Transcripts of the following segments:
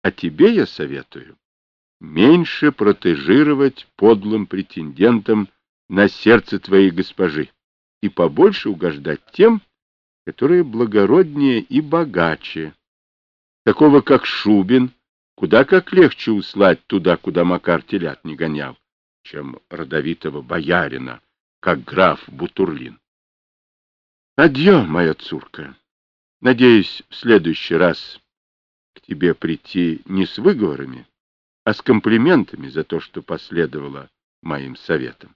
А тебе я советую меньше протежировать подлым претендентам на сердце твоей госпожи и побольше угождать тем, которые благороднее и богаче. Такого, как Шубин, куда как легче услать туда, куда Макар телят не гонял, чем родовитого боярина, как граф Бутурлин. Адьё, моя цурка. Надеюсь, в следующий раз к тебе прийти не с выговорами, а с комплиментами за то, что последовало моим советам.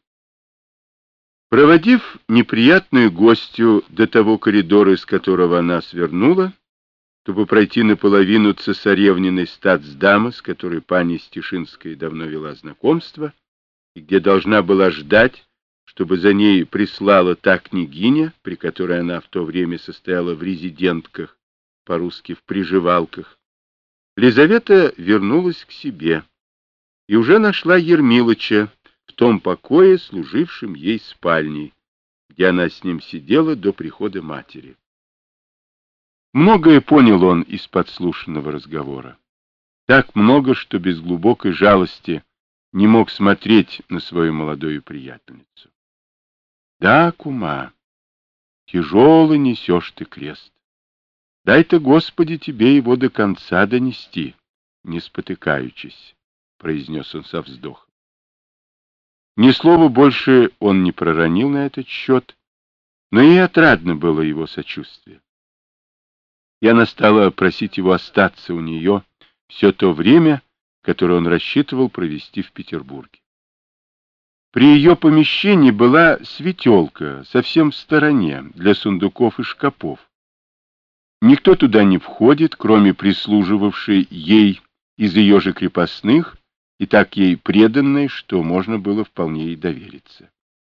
Проводив неприятную гостью до того коридора, из которого она свернула, чтобы пройти наполовину цесаревниной статсдамы, с которой пани Стешинская давно вела знакомство, и где должна была ждать, чтобы за ней прислала та княгиня, при которой она в то время состояла в резидентках, по-русски в приживалках, Лизавета вернулась к себе и уже нашла Ермилыча в том покое, служившем ей спальней, где она с ним сидела до прихода матери. Многое понял он из подслушанного разговора. Так много, что без глубокой жалости не мог смотреть на свою молодую приятельницу. Да, кума, тяжелый несешь ты крест. Дай-то, Господи, тебе его до конца донести, не спотыкаючись, — произнес он со вздохом. Ни слова больше он не проронил на этот счет, но и отрадно было его сочувствие. И она стала просить его остаться у нее все то время, которое он рассчитывал провести в Петербурге. При ее помещении была светелка совсем в стороне для сундуков и шкапов. Никто туда не входит, кроме прислуживавшей ей из ее же крепостных и так ей преданной, что можно было вполне ей довериться.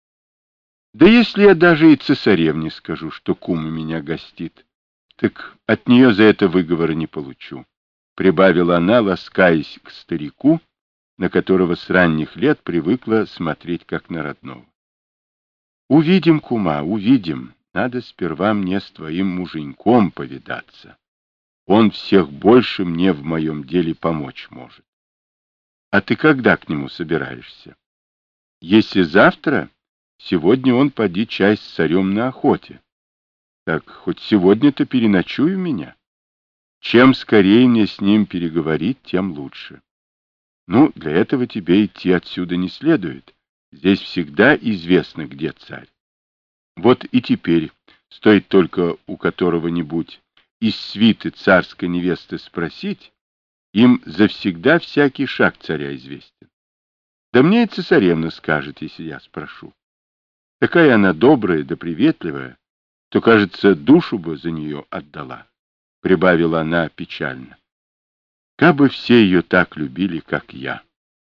Да если я даже и цесаревне скажу, что кума меня гостит, так от нее за это выговора не получу, — прибавила она, ласкаясь к старику, на которого с ранних лет привыкла смотреть как на родного. Увидим, кума, увидим. Надо сперва мне с твоим муженьком повидаться. Он всех больше мне в моем деле помочь может. А ты когда к нему собираешься? Если завтра, сегодня он поди чай с царем на охоте. Так хоть сегодня-то переночуй у меня. Чем скорее мне с ним переговорить, тем лучше. Ну, для этого тебе идти отсюда не следует. Здесь всегда известно, где царь. Вот и теперь стоит только у которого-нибудь из свиты царской невесты спросить, им завсегда всякий шаг царя известен. Да мне и цесаревна скажет, если я спрошу. Такая она добрая да приветливая, то, кажется, душу бы за нее отдала, — прибавила она печально. Кабы все ее так любили, как я.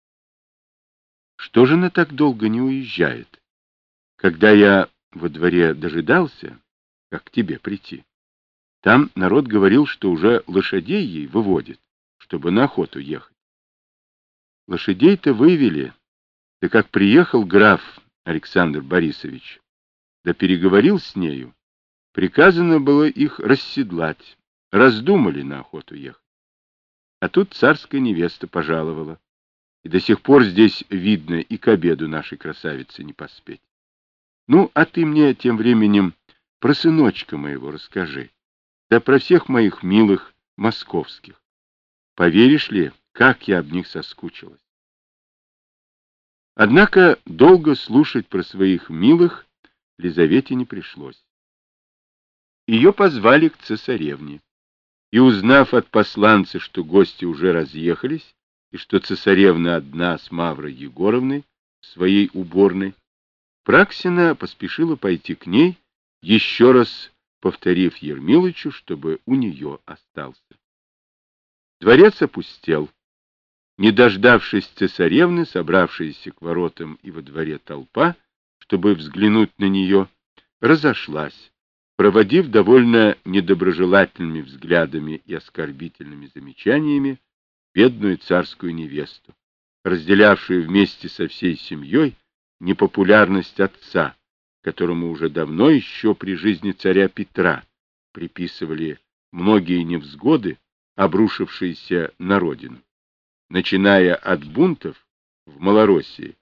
Что же она так долго не уезжает? Когда я во дворе дожидался, как к тебе прийти, там народ говорил, что уже лошадей ей выводят, чтобы на охоту ехать. Лошадей-то вывели, да как приехал граф Александр Борисович, да переговорил с нею, приказано было их расседлать, раздумали на охоту ехать. А тут царская невеста пожаловала, и до сих пор здесь видно и к обеду нашей красавицы не поспеть. Ну, а ты мне тем временем про сыночка моего расскажи, да про всех моих милых московских. Поверишь ли, как я об них соскучилась? Однако долго слушать про своих милых Лизавете не пришлось. Ее позвали к цесаревне, и, узнав от посланца, что гости уже разъехались, и что цесаревна одна с Маврой Егоровной в своей уборной, Праксина поспешила пойти к ней, еще раз повторив Ермилычу, чтобы у нее остался. Дворец опустел. Не дождавшись цесаревны, собравшаяся к воротам и во дворе толпа, чтобы взглянуть на нее, разошлась, проводив довольно недоброжелательными взглядами и оскорбительными замечаниями бедную царскую невесту, разделявшую вместе со всей семьей непопулярность отца, которому уже давно, еще при жизни царя Петра, приписывали многие невзгоды, обрушившиеся на родину, начиная от бунтов в Малороссии